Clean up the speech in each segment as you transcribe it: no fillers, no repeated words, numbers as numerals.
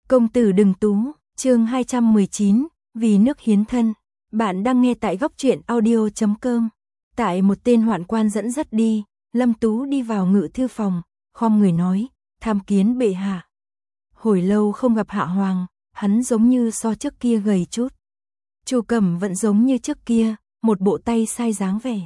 Công tử đừng tú, chương 219, vì nước hiến thân. Bạn đang nghe tại góc truyện audio.com. Tại một tên hoạn quan dẫn dắt đi, Lâm Tú đi vào ngự thư phòng, khom người nói, tham kiến bệ hạ. Hồi lâu không gặp Hạ Hoàng, hắn giống như so trước kia gầy chút. Chu Cẩm vẫn giống như trước kia, một bộ tay sai dáng vẻ.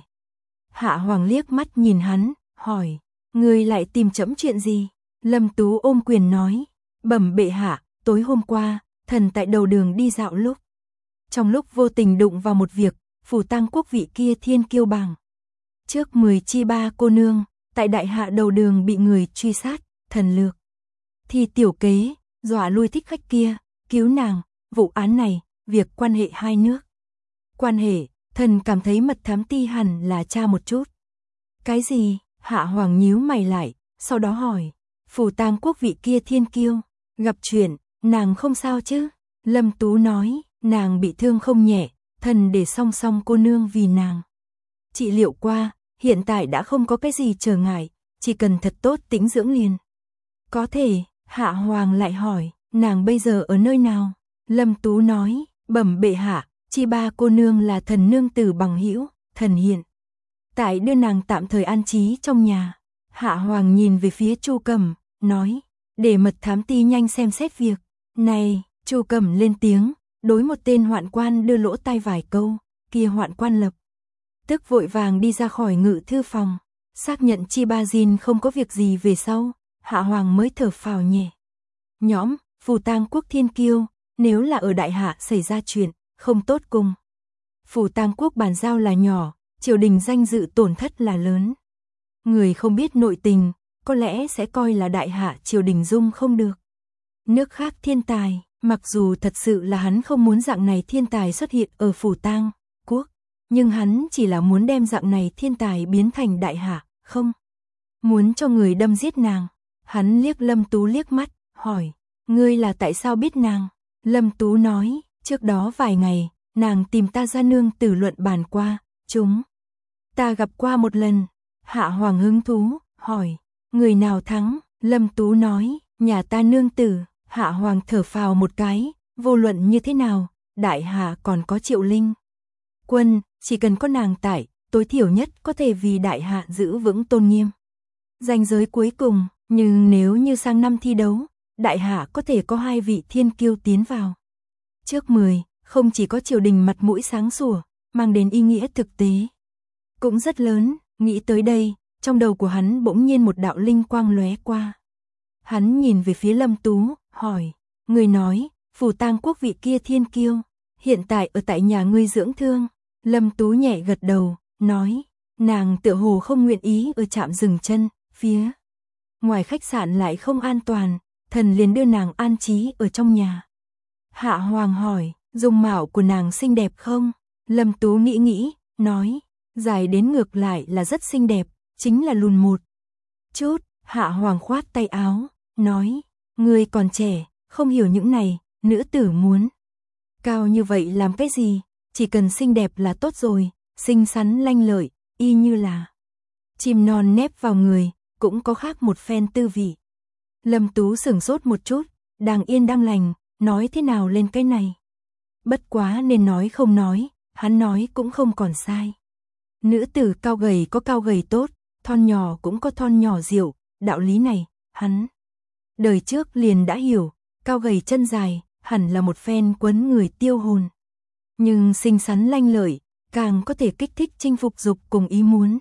Hạ Hoàng liếc mắt nhìn hắn, hỏi, ngươi lại tìm trẫm chuyện gì? Lâm Tú ôm quyền nói, bẩm bệ hạ, tối hôm qua, thần tại đầu đường đi dạo lúc. Trong lúc vô tình đụng vào một việc, phủ tang quốc vị kia thiên kiêu bảng. Trước 10 chi ba cô nương, tại đại hạ đầu đường bị người truy sát, thần lược. Thì tiểu kế, dọa lui thích khách kia, cứu nàng, vụ án này, việc quan hệ hai nước. Quan hệ, thần cảm thấy mật thám ti hẳn là tra một chút. Cái gì? Hạ Hoàng nhíu mày lại, sau đó hỏi, phủ tang quốc vị kia thiên kiêu, gặp chuyện, nàng không sao chứ? Lâm Tú nói, nàng bị thương không nhẹ, thần để song song cô nương vì nàng. Trị liệu qua, hiện tại đã không có cái gì trở ngại, chỉ cần thật tốt tĩnh dưỡng liền. Có thể, Hạ Hoàng lại hỏi, nàng bây giờ ở nơi nào? Lâm Tú nói, bẩm bệ hạ, chi ba cô nương là thần nương tử bằng hữu, thần hiện tại đưa nàng tạm thời an trí trong nhà. Hạ Hoàng nhìn về phía Chu Cẩm, nói, để mật thám ti nhanh xem xét việc. Này, Chu Cẩm lên tiếng, đối một tên hoạn quan đưa lỗ tai vài câu, kia hoạn quan lập tức vội vàng đi ra khỏi ngự thư phòng, xác nhận chi ba Jin không có việc gì về sau, Hạ Hoàng mới thở phào nhẹ nhõm. Phủ tang quốc thiên kiêu, nếu là ở đại hạ xảy ra chuyện không tốt cùng phủ tang quốc bàn giao là nhỏ, triều đình danh dự tổn thất là lớn. Người không biết nội tình, có lẽ sẽ coi là đại hạ triều đình dung không được. Nước khác thiên tài, mặc dù thật sự là hắn không muốn dạng này thiên tài xuất hiện ở phủ tang quốc, nhưng hắn chỉ là muốn đem dạng này thiên tài biến thành đại hạ, không muốn cho người đâm giết nàng. Hắn liếc Lâm Tú liếc mắt, hỏi, ngươi là tại sao biết nàng? Lâm Tú nói, trước đó vài ngày, nàng tìm ta ra nương tử luận bàn qua, chúng ta gặp qua một lần. Hạ Hoàng hứng thú, hỏi, người nào thắng? Lâm Tú nói, nhà ta nương tử. Hạ Hoàng thở phào một cái, vô luận như thế nào, đại hạ còn có Triệu Linh Quân, chỉ cần có nàng tại, tối thiểu nhất có thể vì đại hạ giữ vững tôn nghiêm. Ranh giới cuối cùng, nhưng nếu như sang năm thi đấu, đại hạ có thể có 2 vị thiên kiêu tiến vào trước 10, không chỉ có triều đình mặt mũi sáng sủa, mang đến ý nghĩa thực tế cũng rất lớn. Nghĩ tới đây, trong đầu của hắn bỗng nhiên một đạo linh quang lóe qua. Hắn nhìn về phía Lâm Tú, hỏi, người nói, phủ tang quốc vị kia thiên kiêu, hiện tại ở tại nhà ngươi dưỡng thương. Lâm Tú nhẹ gật đầu, nói, nàng tựa hồ không nguyện ý ở trạm dừng chân, phía ngoài khách sạn lại không an toàn, thần liền đưa nàng an trí ở trong nhà. Hạ Hoàng hỏi, dung mạo của nàng xinh đẹp không? Lâm Tú nghĩ, nói, dài đến ngược lại là rất xinh đẹp, chính là lùn một chút. Hạ Hoàng khoát tay áo, nói, ngươi còn trẻ, không hiểu những này, nữ tử muốn cao như vậy làm cái gì, chỉ cần xinh đẹp là tốt rồi, xinh xắn lanh lợi, y như là chim non nép vào người, cũng có khác một phen tư vị. Lâm Tú sửng sốt một chút, đang yên đang lành, nói thế nào lên cái này. Bất quá nên nói không nói, hắn nói cũng không còn sai. Nữ tử cao gầy có cao gầy tốt, thon nhỏ cũng có thon nhỏ diệu, đạo lý này, hắn đời trước liền đã hiểu, cao gầy chân dài, hẳn là một phen quấn người tiêu hồn. Nhưng xinh xắn lanh lợi, càng có thể kích thích chinh phục dục cùng ý muốn.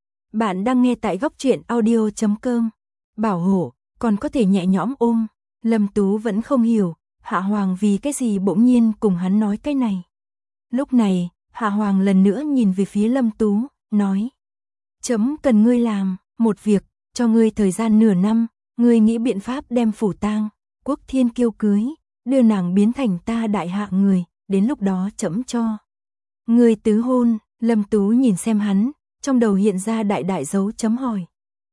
Bạn đang nghe tại góc truyện audio.com. Bảo hộ, còn có thể nhẹ nhõm ôm. Lâm Tú vẫn không hiểu, Hạ Hoàng vì cái gì bỗng nhiên cùng hắn nói cái này. Lúc này, Hạ Hoàng lần nữa nhìn về phía Lâm Tú, nói, chấm cần ngươi làm một việc, cho ngươi thời gian nửa năm, ngươi nghĩ biện pháp đem phủ tang quốc thiên kiêu cưới, đưa nàng biến thành ta đại hạ người, đến lúc đó chấm cho ngươi tứ hôn. Lâm Tú nhìn xem hắn, trong đầu hiện ra đại dấu chấm hỏi.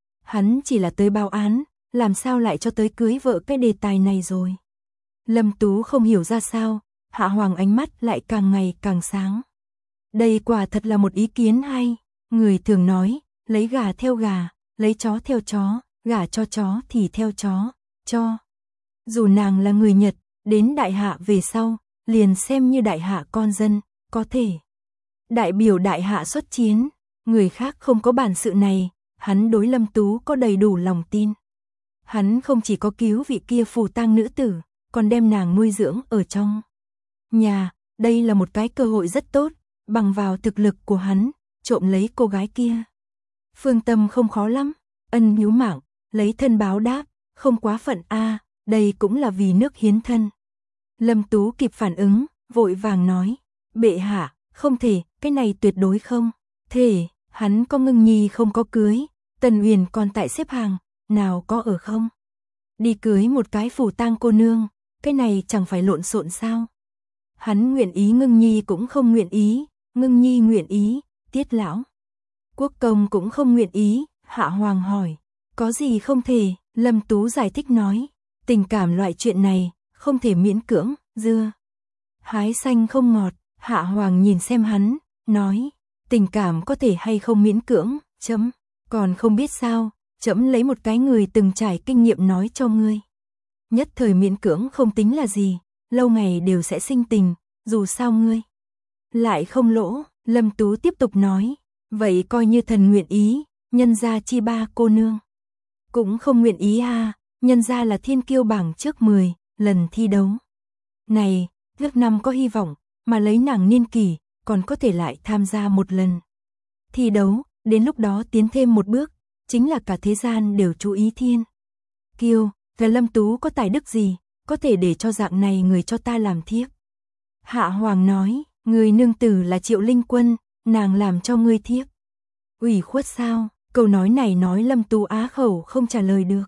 Hắn chỉ là tới báo án, làm sao lại cho tới cưới vợ cái đề tài này rồi. Lâm Tú không hiểu ra sao, Hạ Hoàng ánh mắt lại càng ngày càng sáng. Đây quả thật là một ý kiến hay. Người thường nói, lấy gà theo gà, lấy chó theo chó, gà cho chó thì theo chó, cho Dù nàng là người Nhật, đến đại hạ về sau, liền xem như đại hạ con dân, có thể đại biểu đại hạ xuất chiến, người khác không có bản sự này, hắn đối Lâm Tú có đầy đủ lòng tin. Hắn không chỉ có cứu vị kia phù tang nữ tử, còn đem nàng nuôi dưỡng ở trong nhà, đây là một cái cơ hội rất tốt, bằng vào thực lực của hắn, trộm lấy cô gái kia. Phương Tâm không khó lắm, ân nhú mạng, lấy thân báo đáp, không quá phận a, đây cũng là vì nước hiến thân. Lâm Tú kịp phản ứng, vội vàng nói, bệ hạ, không thể, cái này tuyệt đối không thể, hắn có Ngưng Nhi không có cưới, Tần Uyển còn tại xếp hàng, nào có ở không? Đi cưới một cái phù tang cô nương, cái này chẳng phải lộn xộn sao? Hắn nguyện ý, Ngưng Nhi cũng không nguyện ý, Ngưng Nhi nguyện ý, Tiết lão quốc công cũng không nguyện ý. Hạ Hoàng hỏi, có gì không thể? Lâm Tú giải thích nói, tình cảm loại chuyện này không thể miễn cưỡng, dưa hái xanh không ngọt. Hạ Hoàng nhìn xem hắn, nói, tình cảm có thể hay không miễn cưỡng, chấm, còn không biết sao, chấm lấy một cái người từng trải kinh nghiệm nói cho ngươi. Nhất thời miễn cưỡng không tính là gì, lâu ngày đều sẽ sinh tình, dù sao ngươi lại không lỗ. Lâm Tú tiếp tục nói, vậy coi như thần nguyện ý, nhân gia chi ba cô nương cũng không nguyện ý a, nhân gia là thiên kiêu bảng trước 10 lần thi đấu này, nước năm có hy vọng, mà lấy nàng niên kỷ, còn có thể lại tham gia một lần thi đấu, đến lúc đó tiến thêm một bước, chính là cả thế gian đều chú ý thiên kiêu. Và Lâm Tú có tài đức gì, có thể để cho dạng này người cho ta làm thiếp? Hạ Hoàng nói, người nương tử là Triệu Linh Quân, nàng làm cho ngươi thiếp ủy khuất sao? Câu nói này nói Lâm Tú á khẩu không trả lời được.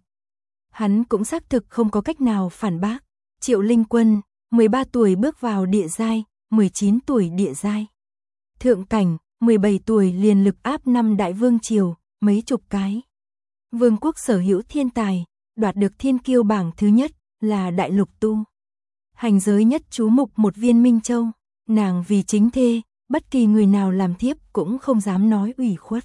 Hắn cũng xác thực không có cách nào phản bác. Triệu Linh Quân, 13 tuổi bước vào địa giai, 19 tuổi địa giai thượng cảnh, 17 tuổi liền lực áp 5 đại vương triều, mấy chục cái vương quốc sở hữu thiên tài, đoạt được thiên kiêu bảng thứ nhất, là đại lục tu hành giới nhất chú mục một viên Minh Châu. Nàng vì chính thê, bất kỳ người nào làm thiếp cũng không dám nói ủy khuất.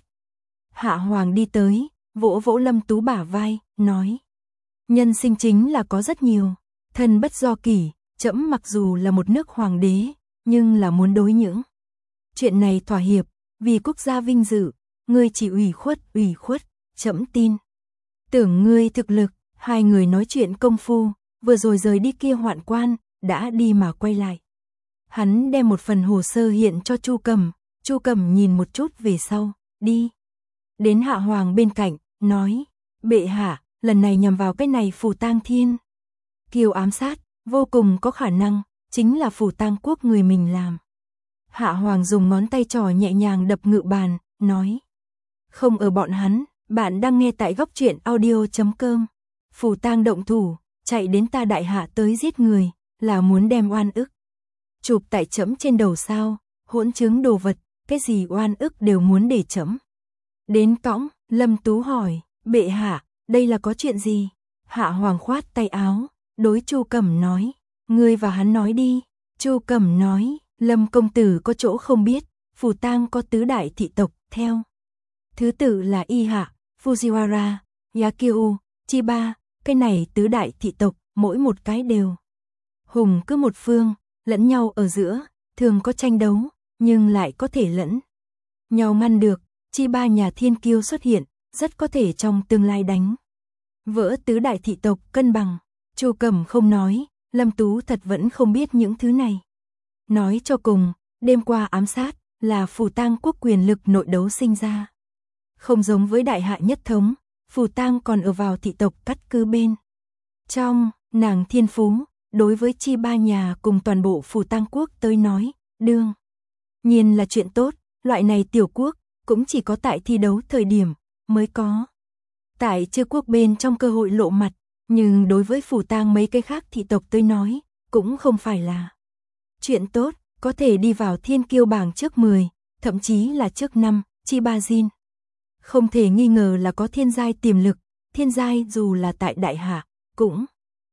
Hạ Hoàng đi tới, vỗ vỗ Lâm Tú bả vai, nói, nhân sinh chính là có rất nhiều, thân bất do kỷ, trẫm mặc dù là một nước hoàng đế, nhưng là muốn đối những chuyện này thỏa hiệp, vì quốc gia vinh dự, ngươi chỉ ủy khuất, trẫm tin tưởng ngươi thực lực. Hai người nói chuyện công phu, vừa rồi rời đi kia hoạn quan, đã đi mà quay lại. Hắn đem một phần hồ sơ hiện cho Chu Cẩm, Chu Cẩm nhìn một chút về sau, đi đến Hạ Hoàng bên cạnh, nói, bệ hạ, lần này nhằm vào cái này phù tang thiên kiêu ám sát, vô cùng có khả năng chính là phù tang quốc người mình làm. Hạ Hoàng dùng ngón tay trỏ nhẹ nhàng đập ngự bàn, nói, không ở bọn hắn. Bạn đang nghe tại góc truyện audio.com. Phù tang động thủ, chạy đến ta đại hạ tới giết người, là muốn đem oan ức chụp tại trẫm trên đầu sao? Hỗn chứng đồ vật, cái gì oan ức đều muốn để trẫm đến cõng. Lâm Tú hỏi, bệ hạ, đây là có chuyện gì? Hạ Hoàng khoát tay áo, đối Chu Cẩm nói, ngươi và hắn nói đi. Chu Cẩm nói, Lâm công tử có chỗ không biết, phù tang có tứ đại thị tộc, theo thứ tự là Y Hạ, Fujiwara, Yakyu, Chiba. Cái này tứ đại thị tộc, mỗi một cái đều hùng cứ một phương, lẫn nhau ở giữa, thường có tranh đấu, nhưng lại có thể lẫn nhau ngăn được. Chiba nhà thiên kiêu xuất hiện, rất có thể trong tương lai đánh vỡ tứ đại thị tộc cân bằng. Chu Cẩm không nói, Lâm Tú thật vẫn không biết những thứ này. Nói cho cùng, đêm qua ám sát là phù tang quốc quyền lực nội đấu sinh ra. Không giống với đại hạ nhất thống, phù tang còn ở vào thị tộc cắt cứ bên trong. Nàng thiên phú, đối với Chiba nhà cùng toàn bộ phù tang quốc tới nói, đương nhiên là chuyện tốt. Loại này tiểu quốc cũng chỉ có tại thi đấu thời điểm mới có. Tại chư quốc bên trong cơ hội lộ mặt, nhưng đối với phù tang mấy cái khác thị tộc tới nói, cũng không phải là chuyện tốt. Có thể đi vào thiên kiêu bảng trước 10, thậm chí là trước 5, Chiba Jin không thể nghi ngờ là có thiên giai tiềm lực. Thiên giai dù là tại đại hạ, cũng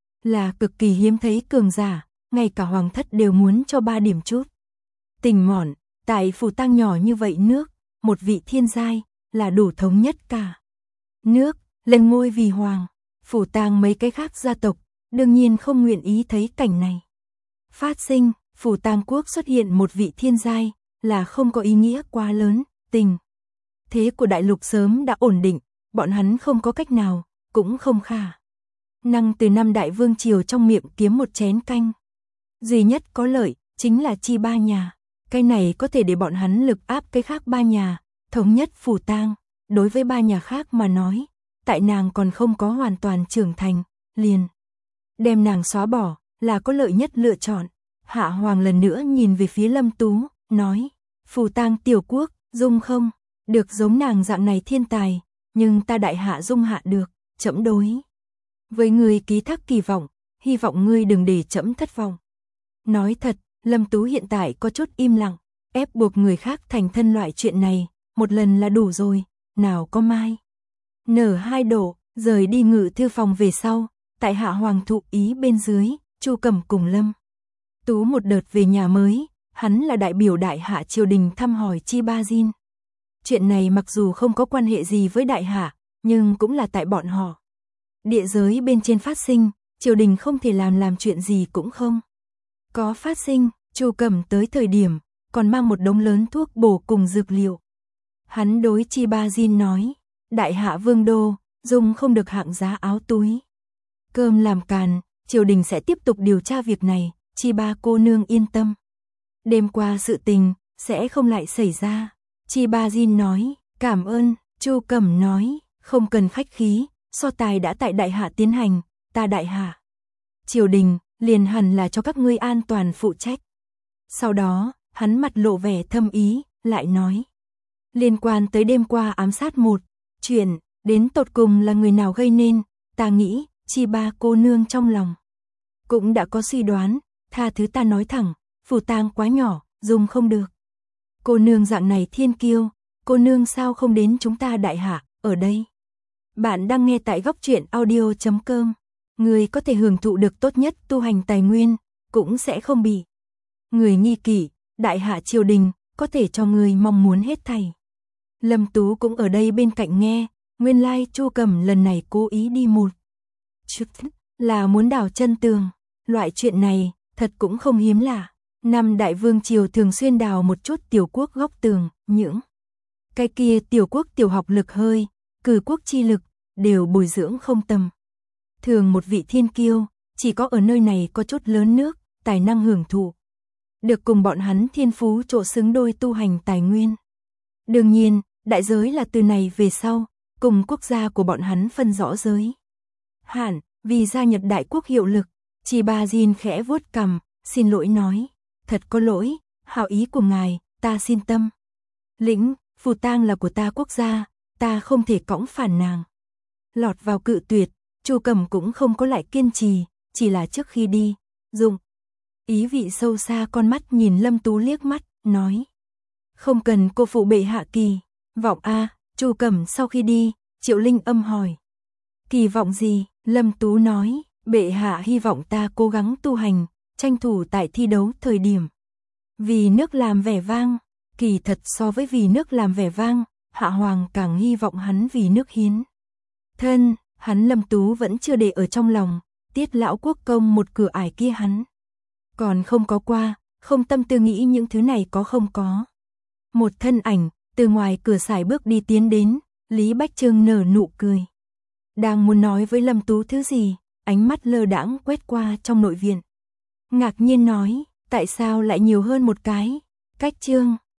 là cực kỳ hiếm thấy cường giả, ngay cả hoàng thất đều muốn cho 3 điểm chút tình mọn. Tại phù tang nhỏ như vậy nước, một vị thiên giai là đủ thống nhất cả nước, lên ngôi vì hoàng. Phù tang mấy cái khác gia tộc đương nhiên không nguyện ý thấy cảnh này. Phát sinh, phủ Tang quốc xuất hiện một vị thiên giai, là không có ý nghĩa quá lớn, tình thế của đại lục sớm đã ổn định, bọn hắn không có cách nào, cũng không khả năng từ 5 đại vương triều trong miệng kiếm một chén canh. Duy nhất có lợi, chính là chi 3 nhà. Cái này có thể để bọn hắn lực áp cái khác 3 nhà, thống nhất phủ Tang. Đối với 3 nhà khác mà nói, tại nàng còn không có hoàn toàn trưởng thành, liền đem nàng xóa bỏ, là có lợi nhất lựa chọn. Hạ Hoàng lần nữa nhìn về phía Lâm Tú, nói, phủ Tang tiểu quốc, dung không được giống nàng dạng này thiên tài, nhưng ta đại hạ dung hạ được, trẫm đối với ngươi ký thác kỳ vọng, hy vọng ngươi đừng để trẫm thất vọng. Nói thật, Lâm Tú hiện tại có chút im lặng, ép buộc người khác thành thân loại chuyện này, một lần là đủ rồi, nào có mai. Nở hai độ, rời đi ngự thư phòng về sau, tại Hạ Hoàng thụ ý bên dưới, Chu Cẩm cùng Lâm Tú một đợt về nhà mới, hắn là đại biểu đại hạ triều đình thăm hỏi Chi Ba Jin. Chuyện này mặc dù không có quan hệ gì với đại hạ, nhưng cũng là tại bọn họ. Địa giới bên trên phát sinh, triều đình không thể làm chuyện gì cũng không có phát sinh. Chu Cẩm tới thời điểm, còn mang một đống lớn thuốc bổ cùng dược liệu. Hắn đối Chi Ba Jin nói, đại hạ vương đô, dùng không được hạng giá áo túi cơm làm càn, triều đình sẽ tiếp tục điều tra việc này, Chi Ba cô nương yên tâm. Đêm qua sự tình, sẽ không lại xảy ra. Chi Ba Jin nói, cảm ơn. Chu Cẩm nói, không cần khách khí, so tài đã tại đại hạ tiến hành, ta đại hạ triều đình, liền hẳn là cho các ngươi an toàn phụ trách. Sau đó, hắn mặt lộ vẻ thâm ý, lại nói, liên quan tới đêm qua ám sát một chuyện, đến tột cùng là người nào gây nên, ta nghĩ, Chi Ba cô nương trong lòng cũng đã có suy đoán, tha thứ ta nói thẳng, phủ Tang quá nhỏ, dùng không được. Cô nương dạng này thiên kiêu, cô nương sao không đến chúng ta đại hạ, ở đây. Bạn đang nghe tại góc truyện audio.com, người có thể hưởng thụ được tốt nhất tu hành tài nguyên, cũng sẽ không bị người nghi kỷ, đại hạ triều đình, có thể cho người mong muốn hết thảy. Lâm Tú cũng ở đây bên cạnh nghe, nguyên lai Chu Cẩm lần này cố ý đi một chút, là muốn đào chân tường, loại chuyện này, thật cũng không hiếm lạ. 5 đại vương triều thường xuyên đào một chút tiểu quốc góc tường, những cái kia tiểu quốc tiểu học lực hơi, cử quốc chi lực, đều bồi dưỡng không tầm. Thường một vị thiên kiêu, chỉ có ở nơi này có chút lớn nước, tài năng hưởng thụ. Được cùng bọn hắn thiên phú chỗ xứng đôi tu hành tài nguyên. Đương nhiên, đại giới là từ này về sau, cùng quốc gia của bọn hắn phân rõ giới hạn, vì gia nhập đại quốc hiệu lực. Chi Ba Jin khẽ vuốt cằm, xin lỗi nói, thật có lỗi, hảo ý của ngài, ta xin tâm lĩnh, phủ Tang là của ta quốc gia, ta không thể cõng phản nàng. Lọt vào cự tuyệt, Chu Cẩm cũng không có lại kiên trì, chỉ là trước khi đi, dùng ý vị sâu xa con mắt nhìn Lâm Tú liếc mắt, nói, không cần cô phụ bệ hạ kỳ vọng a. Chu Cẩm sau khi đi, Triệu Linh Âm hỏi, kỳ vọng gì? Lâm Tú nói, bệ hạ hy vọng ta cố gắng tu hành, tranh thủ tại thi đấu thời điểm vì nước làm vẻ vang. Kỳ thật so với vì nước làm vẻ vang, Hạ Hoàng càng hy vọng hắn vì nước hiến thân. Hắn Lâm Tú vẫn chưa để ở trong lòng, Tiết lão quốc công một cửa ải kia hắn còn không có qua, không tâm tư nghĩ những thứ này có không có. Một thân ảnh từ ngoài cửa sải bước đi tiến đến, Lý Bách Trương nở nụ cười, đang muốn nói với Lâm Tú thứ gì, ánh mắt lơ đãng quét qua trong nội viện, ngạc nhiên nói, tại sao lại nhiều hơn một cái Cách Trương?